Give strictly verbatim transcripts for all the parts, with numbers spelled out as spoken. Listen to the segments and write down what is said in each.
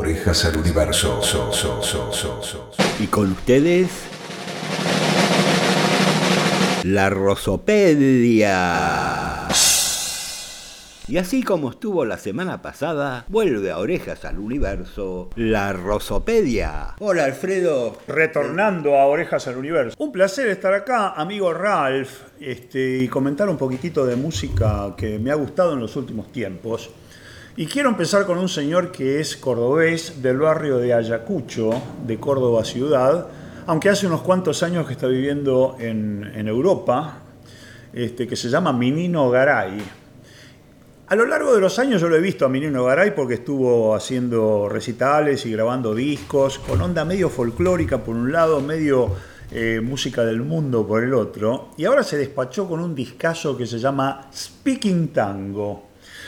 Orejas al Universo. So, so, so, so, so. Y con ustedes, la Rosopedia. Y así como estuvo la semana pasada, vuelve a Orejas al Universo, la Rosopedia. Hola, Alfredo. Retornando a Orejas al Universo. Un placer estar acá, amigo Ralph, este, y comentar un poquitito de música que me ha gustado en los últimos tiempos. Y quiero empezar con un señor que es cordobés del barrio de Ayacucho, de Córdoba ciudad, aunque hace unos cuantos años que está viviendo en, en Europa, este, que se llama Minino Garay. A lo largo de los años yo lo he visto a Minino Garay porque estuvo haciendo recitales y grabando discos con onda medio folclórica por un lado, medio eh, música del mundo por el otro, y ahora se despachó con un discazo que se llama Speaking Tango.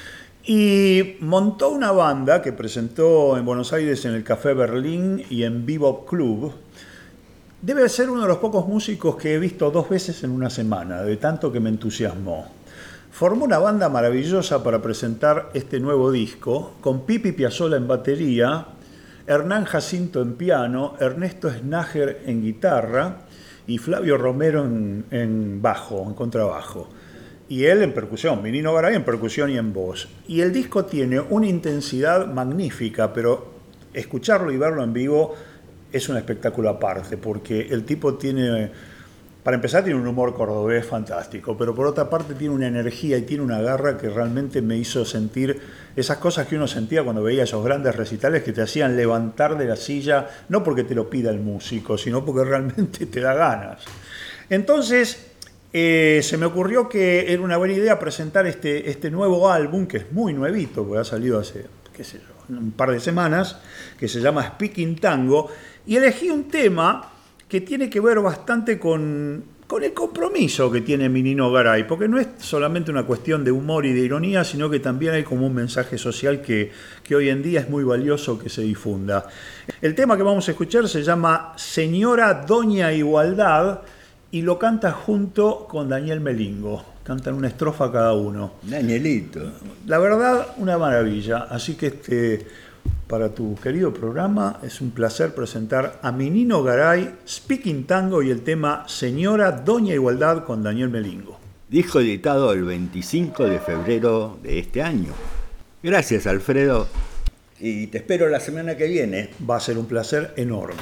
Y montó una banda que presentó en Buenos Aires en el Café Berlín y en Bebop Club. Debe ser uno de los pocos músicos que he visto dos veces en una semana, de tanto que me entusiasmó. Formó una banda maravillosa para presentar este nuevo disco, con Pipi Piazzolla en batería, Hernán Jacinto en piano, Ernesto Snager en guitarra y Flavio Romero en, en bajo, en contrabajo. Y él en percusión, Minino Garay en percusión y en voz. Y el disco tiene una intensidad magnífica, pero escucharlo y verlo en vivo es un espectáculo aparte, porque el tipo tiene... Para empezar, tiene un humor cordobés fantástico, pero por otra parte tiene una energía y tiene una garra que realmente me hizo sentir esas cosas que uno sentía cuando veía esos grandes recitales que te hacían levantar de la silla, no porque te lo pida el músico, sino porque realmente te da ganas. Entonces, eh, se me ocurrió que era una buena idea presentar este, este nuevo álbum, que es muy nuevito, porque ha salido hace, qué sé yo, un par de semanas, que se llama Speaking Tango, y elegí un tema que tiene que ver bastante con, con el compromiso que tiene Minino Garay, porque no es solamente una cuestión de humor y de ironía, sino que también hay como un mensaje social que, que hoy en día es muy valioso que se difunda. El tema que vamos a escuchar se llama Señora Doña Igualdad y lo canta junto con Daniel Melingo. Cantan una estrofa cada uno. Danielito. La verdad, una maravilla. Así que este... Para tu querido programa es un placer presentar a Minino Garay, Speaking Tango y el tema Señora Doña Igualdad con Daniel Melingo. Disco editado el veinticinco de febrero de este año. Gracias, Alfredo. Y te espero la semana que viene. Va a ser un placer enorme.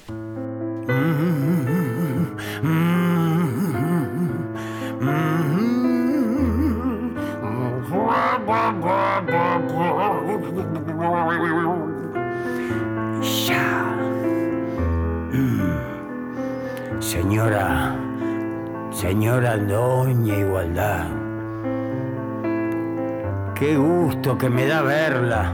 Ya. Mm. Señora, señora Doña Igualdad, qué gusto que me da verla.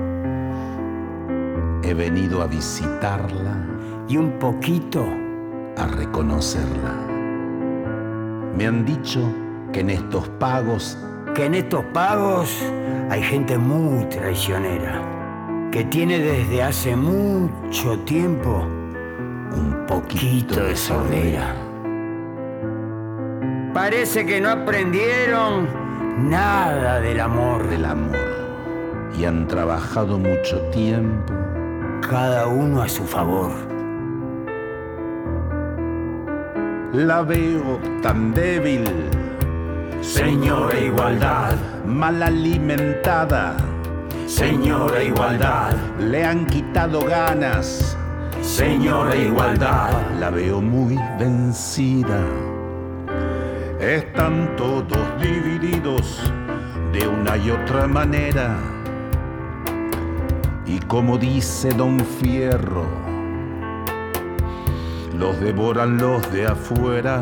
He venido a visitarla y un poquito a reconocerla. Me han dicho que en estos pagos que en estos pagos hay gente muy traicionera, que tiene desde hace mucho tiempo un poquito de sordera. Parece que no aprendieron nada del amor. Del amor. Y han trabajado mucho tiempo. Cada uno a su favor. La veo tan débil. Señora Igualdad, mal alimentada. Señora Igualdad, le han quitado ganas. Señora Igualdad, la veo muy vencida. Están todos divididos de una y otra manera. Y como dice Don Fierro, los devoran los de afuera.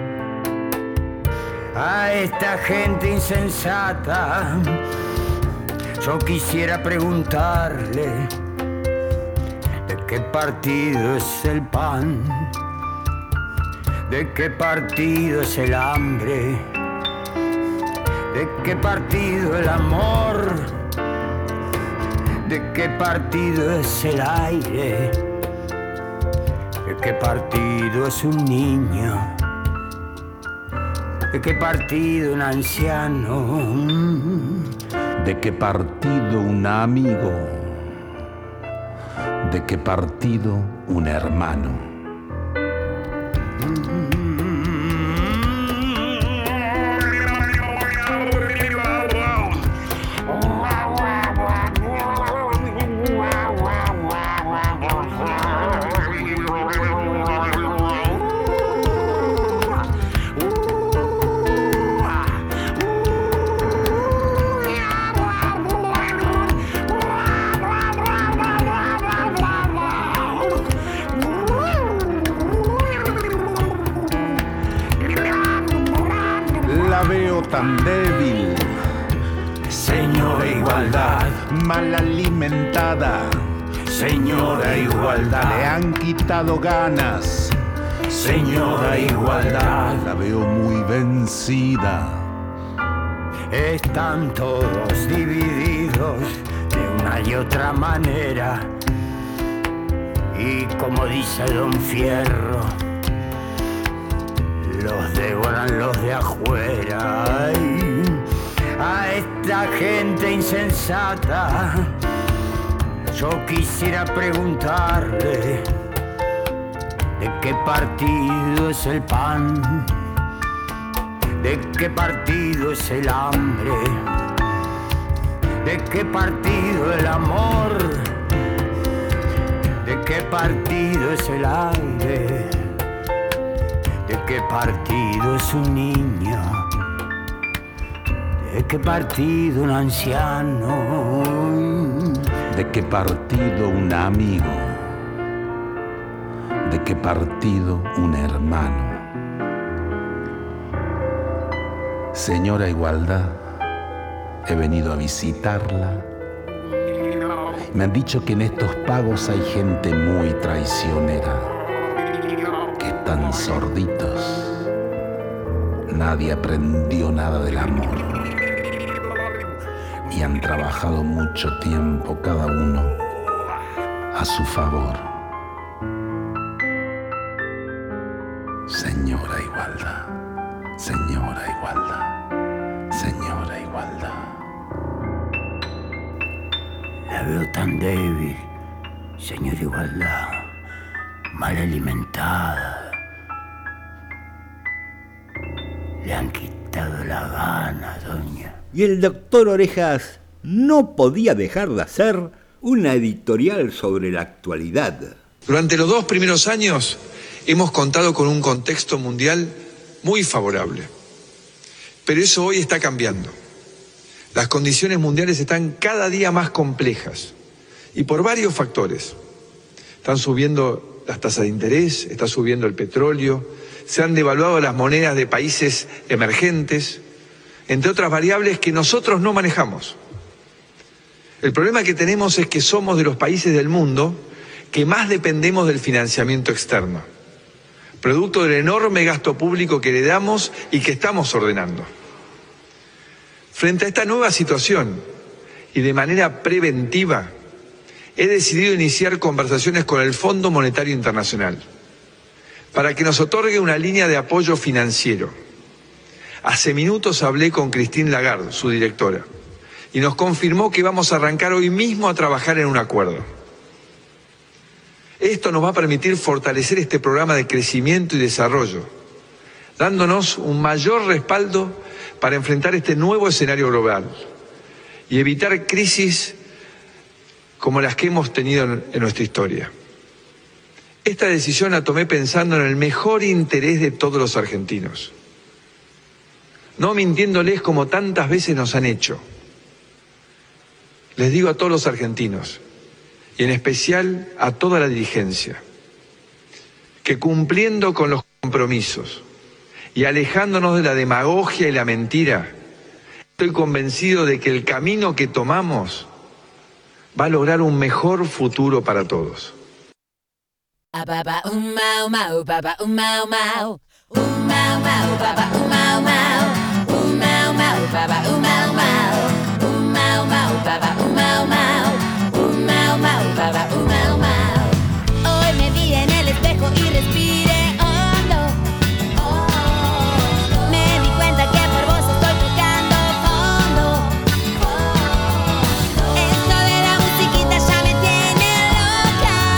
A esta gente insensata yo quisiera preguntarle de qué partido es el pan, de qué partido es el hambre, de qué partido el amor, de qué partido es el aire, de qué partido es un niño, ¿de qué partido un anciano? ¿De qué partido un amigo? de que partido un hermano. Tan débil, señora igualdad, mal alimentada, señora igualdad, le han quitado ganas, señora igualdad, la veo muy vencida. Están todos divididos de una y otra manera, y como dice Don Fierro, los devoran los de afuera. Ay, a esta gente insensata yo quisiera preguntarle de qué partido es el pan, de qué partido es el hambre, de qué partido el amor, de qué partido es el aire, ¿de qué partido es un niño? ¿De qué partido un anciano? ¿De qué partido un amigo? ¿De qué partido un hermano? Señora Igualdad, he venido a visitarla. Me han dicho que en estos pagos hay gente muy traicionera. Tan sorditos, nadie aprendió nada del amor y han trabajado mucho tiempo cada uno a su favor. Señora Igualdad, señora Igualdad, señora Igualdad. La veo tan débil, señora Igualdad, mal alimentada. Le han quitado la gana, doña. Y el doctor Orejas no podía dejar de hacer una editorial sobre la actualidad. Durante los dos primeros años hemos contado con un contexto mundial muy favorable. Pero eso hoy está cambiando. Las condiciones mundiales están cada día más complejas y por varios factores. Están subiendo las tasas de interés, está subiendo el petróleo, se han devaluado las monedas de países emergentes, entre otras variables que nosotros no manejamos. El problema que tenemos es que somos de los países del mundo que más dependemos del financiamiento externo, producto del enorme gasto público que heredamos y que estamos ordenando. Frente a esta nueva situación y de manera preventiva, he decidido iniciar conversaciones con el Fondo Monetario Internacional para que nos otorgue una línea de apoyo financiero. Hace minutos hablé con Christine Lagarde, su directora, y nos confirmó que vamos a arrancar hoy mismo a trabajar en un acuerdo. Esto nos va a permitir fortalecer este programa de crecimiento y desarrollo, dándonos un mayor respaldo para enfrentar este nuevo escenario global y evitar crisis como las que hemos tenido en, en nuestra historia. Esta decisión la tomé pensando en el mejor interés de todos los argentinos, no mintiéndoles como tantas veces nos han hecho. Les digo a todos los argentinos, y en especial a toda la dirigencia, que cumpliendo con los compromisos y alejándonos de la demagogia y la mentira, estoy convencido de que el camino que tomamos va a lograr un mejor futuro para todos. Hoy me vi en el espejo y respiré hondo. Me di cuenta que por vos estoy tocando fondo. Esto de la musiquita ya me tiene loca.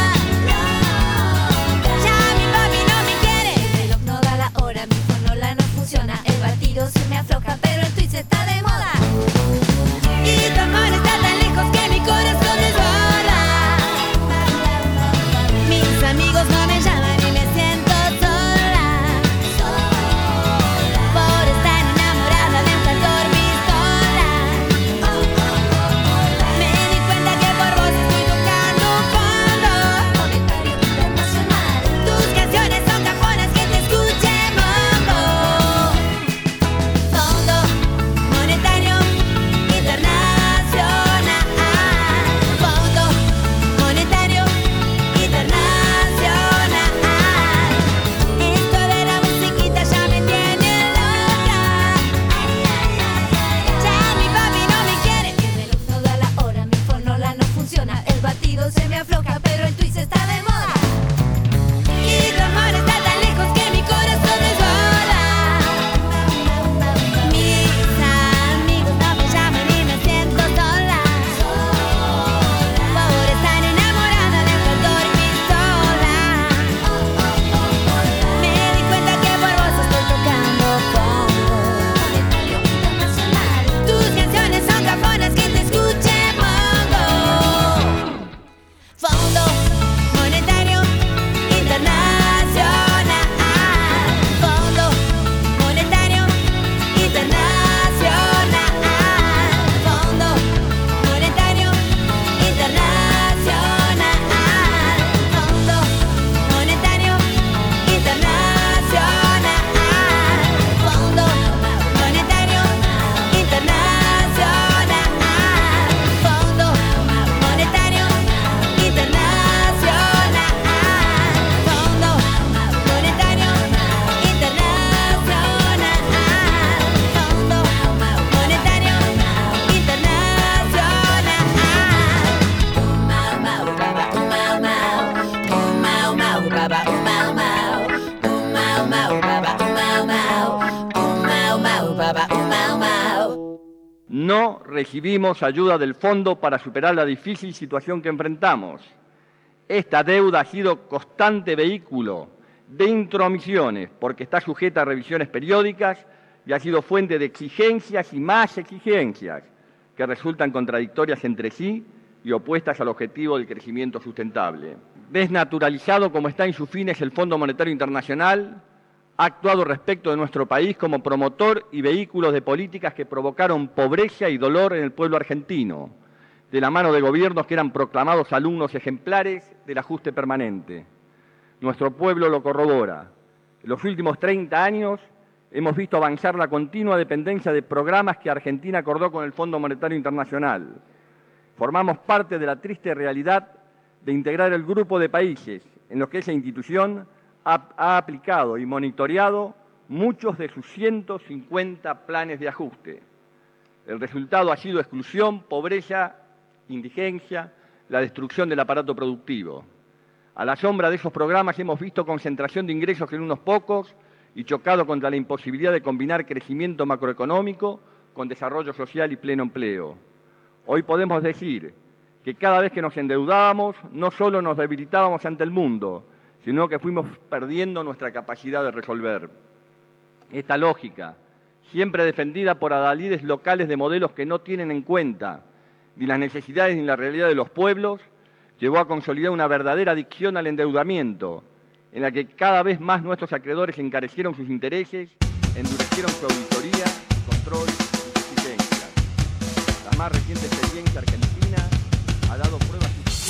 recibimos ayuda del fondo para superar la difícil situación que enfrentamos. Esta deuda ha sido constante vehículo de intromisiones porque está sujeta a revisiones periódicas y ha sido fuente de exigencias y más exigencias que resultan contradictorias entre sí y opuestas al objetivo del crecimiento sustentable. Desnaturalizado como está en sus fines el Fondo Monetario Internacional, ha actuado respecto de nuestro país como promotor y vehículo de políticas que provocaron pobreza y dolor en el pueblo argentino, de la mano de gobiernos que eran proclamados alumnos ejemplares del ajuste permanente. Nuestro pueblo lo corrobora. En los últimos treinta años hemos visto avanzar la continua dependencia de programas que Argentina acordó con el Fondo Monetario Internacional. Formamos parte de la triste realidad de integrar el grupo de países en los que esa institución ha, ha aplicado y monitoreado muchos de sus ciento cincuenta planes de ajuste. El resultado ha sido exclusión, pobreza, indigencia, la destrucción del aparato productivo. A la sombra de esos programas hemos visto concentración de ingresos en unos pocos y chocado contra la imposibilidad de combinar crecimiento macroeconómico con desarrollo social y pleno empleo. Hoy podemos decir que cada vez que nos endeudábamos no solo nos debilitábamos ante el mundo, sino que fuimos perdiendo nuestra capacidad de resolver. Esta lógica, siempre defendida por adalides locales de modelos que no tienen en cuenta ni las necesidades ni la realidad de los pueblos, llevó a consolidar una verdadera adicción al endeudamiento, en la que cada vez más nuestros acreedores encarecieron sus intereses, endurecieron su auditoría, control y exigencias. La más reciente experiencia argentina ha dado pruebas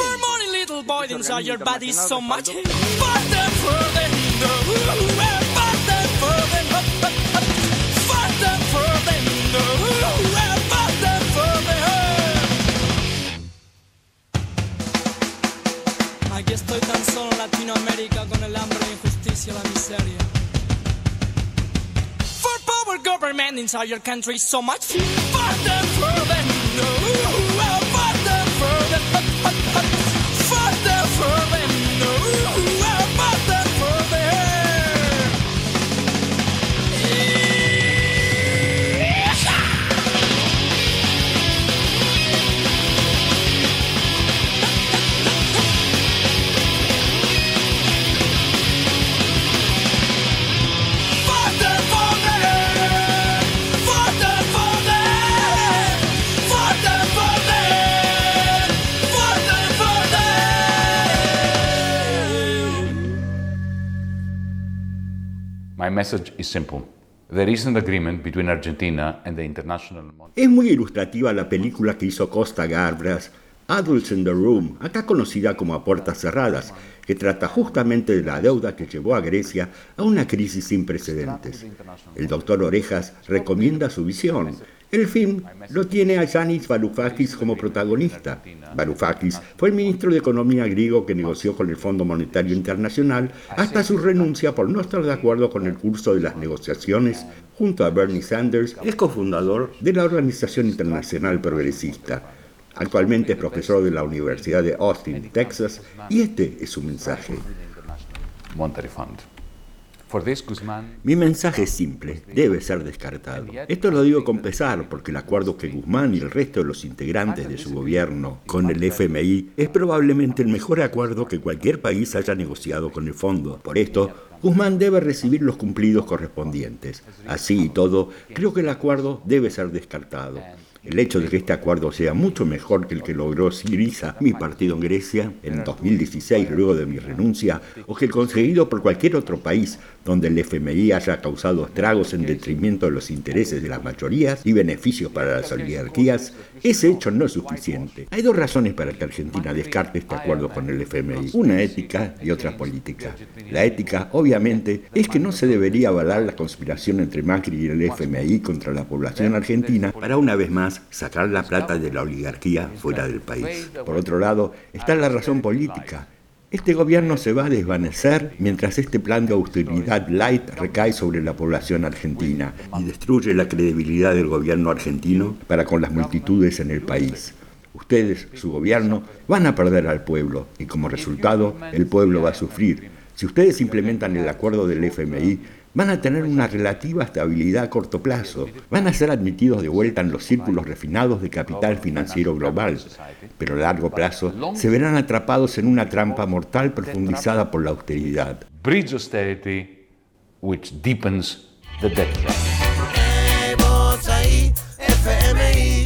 Aquí estoy tan solo en Latinoamérica con el hambre, la injusticia, la miseria. For power government inside your country so much. For them, for them, no. For them, for them, for them, for them, no. For them, for them. My message is simple. There is an agreement between Argentina and the International Monetary Fund. Es muy ilustrativa la película que hizo Costa Gavras, Adults in the Room, acá conocida como A Puertas Cerradas, que trata justamente de la deuda que llevó a Grecia a una crisis sin precedentes. El doctor Orejas recomienda su visión. El film lo tiene a Yanis Varoufakis como protagonista. Varoufakis fue el ministro de Economía griego que negoció con el Fondo Monetario Internacional hasta su renuncia por no estar de acuerdo con el curso de las negociaciones junto a Bernie Sanders, el cofundador de la Organización Internacional Progresista. Actualmente es profesor de la Universidad de Austin, Texas, y este es su mensaje. Monetary Fund. For this, Guzmán... Mi mensaje es simple, debe ser descartado. Esto lo digo con pesar porque el acuerdo que Guzmán y el resto de los integrantes de su gobierno con el F M I es probablemente el mejor acuerdo que cualquier país haya negociado con el fondo. Por esto, Guzmán debe recibir los cumplidos correspondientes. Así y todo, creo que el acuerdo debe ser descartado. El hecho de que este acuerdo sea mucho mejor que el que logró Syriza, mi partido en Grecia, en dos mil dieciséis luego de mi renuncia, o que el conseguido por cualquier otro país donde el F M I haya causado estragos en detrimento de los intereses de las mayorías y beneficios para las oligarquías, ese hecho no es suficiente. Hay dos razones para que Argentina descarte este acuerdo con el F M I, una ética y otra política. La ética, obviamente, es que no se debería avalar la conspiración entre Macri y el F M I contra la población argentina para una vez más sacar la plata de la oligarquía fuera del país. Por otro lado, está la razón política. Este gobierno se va a desvanecer mientras este plan de austeridad light recae sobre la población argentina y destruye la credibilidad del gobierno argentino para con las multitudes en el país. Ustedes, su gobierno, van a perder al pueblo y como resultado el pueblo va a sufrir. Si ustedes implementan el acuerdo del F M I, van a tener una relativa estabilidad a corto plazo, van a ser admitidos de vuelta en los círculos refinados de capital financiero global, pero a largo plazo se verán atrapados en una trampa mortal profundizada por la austeridad. Bridge austerity, which deepens the debt trap. Hey, vos ahí, F M I.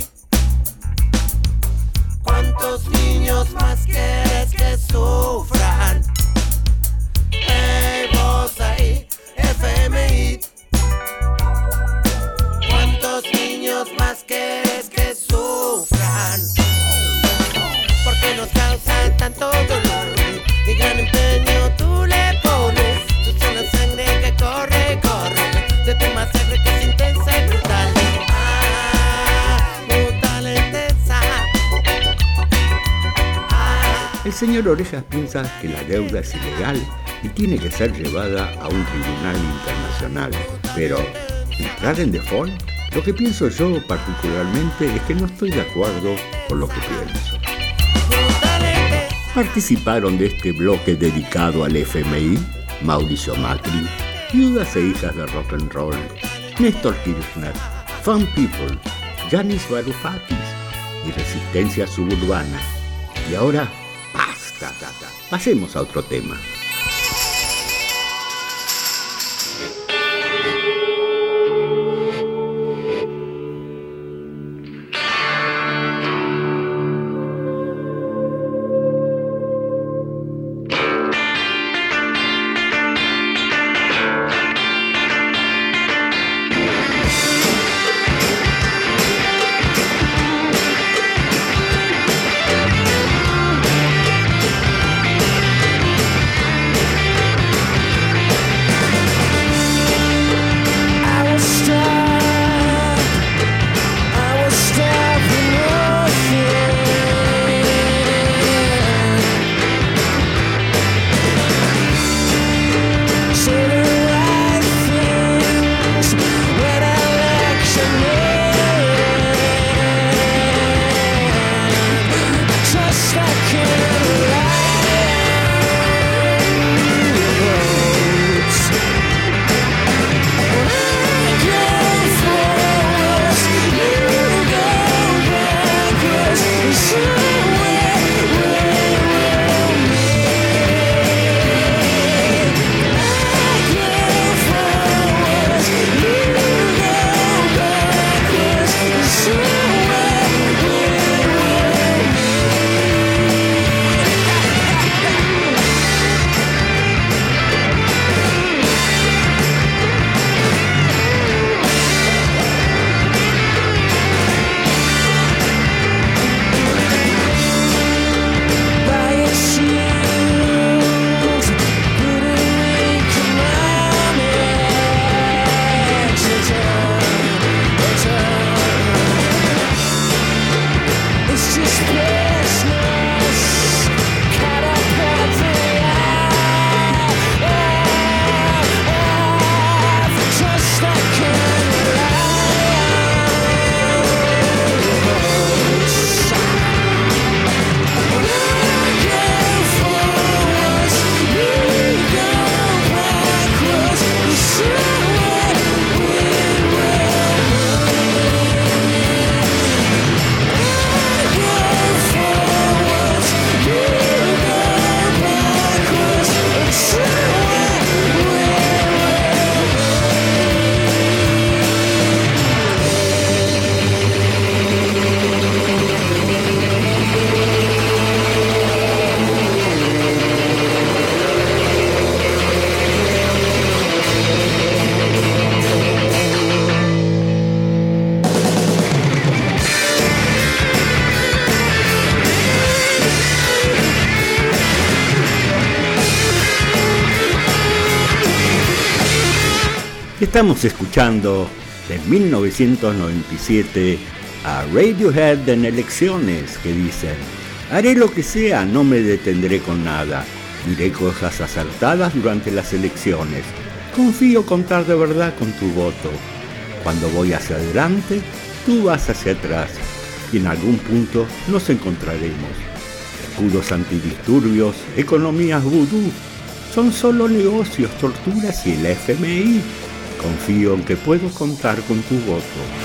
¿Cuántos niños más quieres que sufran? Hey, vos ahí, F M I. ¿Cuántos niños más quieres que sufran? Porque nos causa tanto dolor y gran empeño tú le pones. Tú son la sangre que corre, corre de tu masacre que es intensa y brutal. Ah, brutal e intensa. Ah. El señor Orejas piensa que la deuda es ilegal y tiene que ser llevada a un tribunal internacional. Pero, ¿entrar en default? Lo que pienso yo particularmente es que no estoy de acuerdo con lo que pienso. Participaron de este bloque dedicado al F M I Mauricio Macri, Viudas e Hijas de Rock and Roll, Néstor Kirchner, Fun People, Yanis Varoufakis y Resistencia Suburbana. Y ahora, basta, tata. Pasemos a otro tema. Estamos escuchando de mil novecientos noventa y siete a Radiohead en Elecciones, que dicen: haré lo que sea, no me detendré con nada, diré cosas acertadas durante las elecciones, confío contar de verdad con tu voto, cuando voy hacia adelante, tú vas hacia atrás, y en algún punto nos encontraremos. Escudos antidisturbios, economías vudú, Son solo negocios, torturas y el F M I. Confío en que puedo contar con tu voto.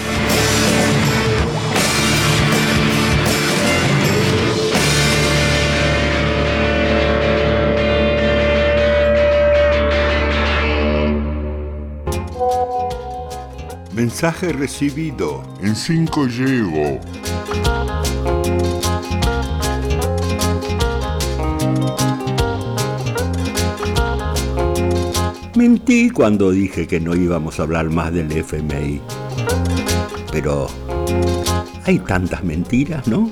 Mensaje recibido. En cinco llego. Mentí cuando dije que no íbamos a hablar más del F M I. Pero hay tantas mentiras, ¿no?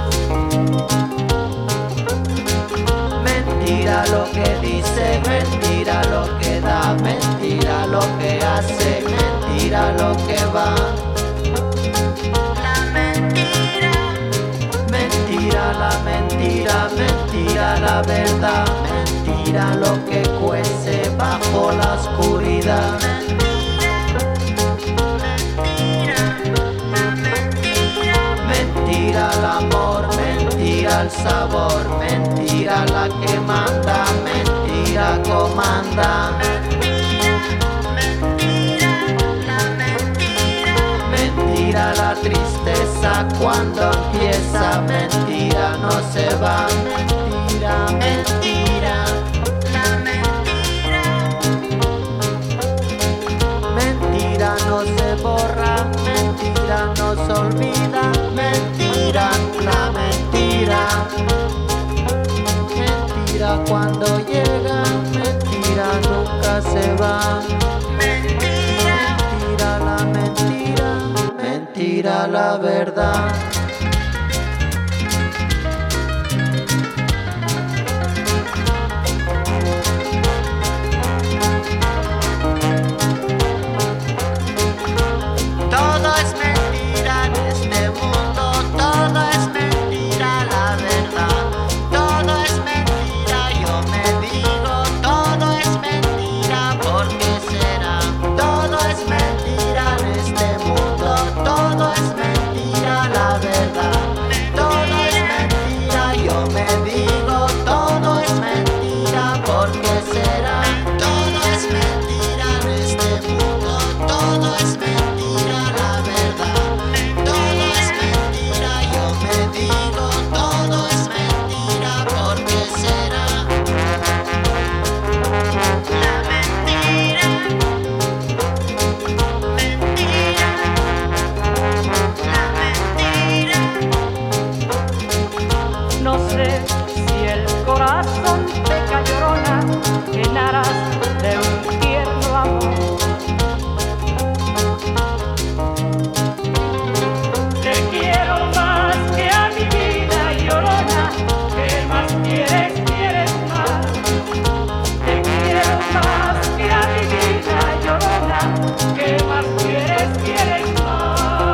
Mentira lo que dice, mentira lo que da, mentira lo que hace, mentira lo que va. La mentira, mentira la mentira, mentira la verdad, mentira lo que cuece bajo la oscuridad. Mentira el amor, mentira el sabor, mentira la que manda, mentira comanda. Mentira la tristeza cuando empieza, mentira no se va, mentira, mentira. La mentira, mentira no se borra, mentira no se olvida, mentira, la mentira. Mentira cuando llega, mentira nunca se va. Mentira, mentira la mentira, mentira la verdad. Todo es mentira en este mundo, todo es mentira la verdad. Todo es mentira, yo me digo, todo es mentira, ¿por qué será? Todo es mentira en este mundo, todo es mentira la verdad. Todo es mentira, yo me digo, todo es mentira, ¿por qué será? Todo es mentira en este mundo, todo es mentira la verdad. Todo es mentira, yo me digo, todo es mentira, ¿por qué será? La mentira, mentira, la mentira. No sé si el corazón peca llorona en aras de un tierno amor. Te quiero más que a mi vida llorona, ¿qué más quieres, quieres más? Te quiero más que a mi vida llorona, ¿qué más quieres, quieres más?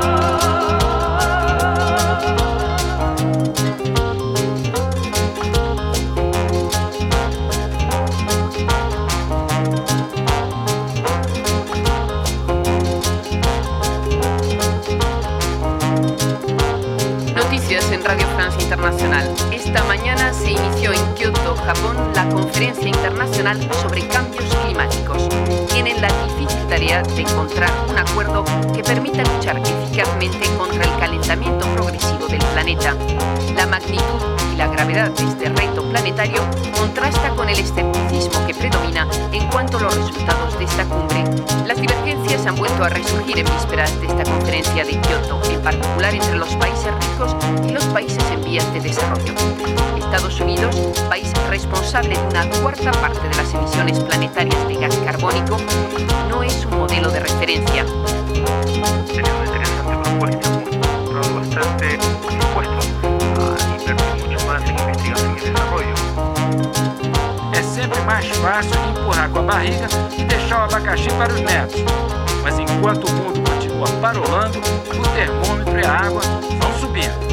Noticias en Radio Francia Internacional. Esta mañana se inició en Kioto, Japón, la Conferencia Internacional sobre Cambios Climáticos. Tienen la difícil tarea de encontrar un acuerdo que permita luchar eficazmente contra el calentamiento progresivo del planeta. La magnitud y la gravedad de este reto planetario contrasta con el escepticismo que predomina en cuanto a los resultados de esta cumbre. Las divergencias han vuelto a resurgir en vísperas de esta conferencia de Kioto, en particular entre los países ricos y los países en vías de desarrollo. Estados Unidos, país responsable de una cuarta parte de las emisiones planetarias de gas carbónico, no es un modelo de referencia. Sería una interesante propuesta, un bastante dispuesto a invertir mucho más en investigación y desarrollo. É sempre mais fácil empurrar com a barriga e deixar o abacaxi para os netos. Mas enquanto o mundo continua parolando, o termômetro e a água vão subindo.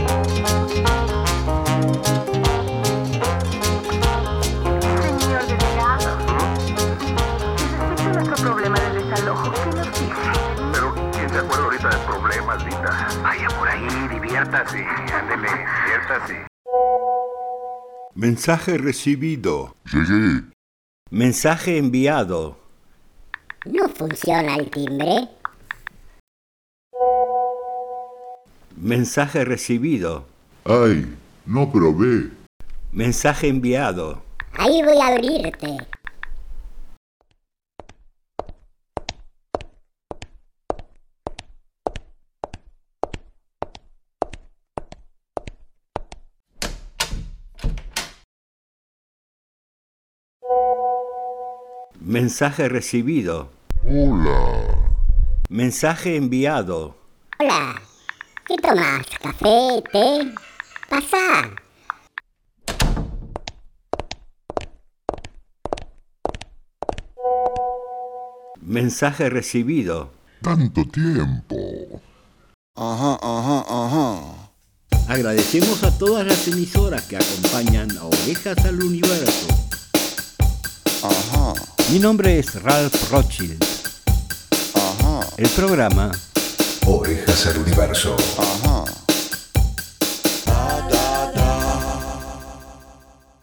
Señor delegado, respecto a nuestro problema de desalojo, ¿qué nos dice? Pero, ¿quién se acuerda ahorita del problema, Linda? Vaya por ahí, diviértase, ándele, diviértase. Mensaje recibido. Llegué. Mensaje enviado. ¿No funciona el timbre? Mensaje recibido. Ay, no probé. Mensaje enviado. Ahí voy a abrirte. Mensaje recibido. Hola. Mensaje enviado. Hola. ¿Qué tomás? ¿Café? ¿Té? Pasá. Mensaje recibido. Tanto tiempo. Ajá, ajá, ajá. Agradecemos a todas las emisoras que acompañan a Orejas al Universo. Ajá. Mi nombre es Ralph Rothschild. Ajá. El programa Orejas al Universo. Ajá.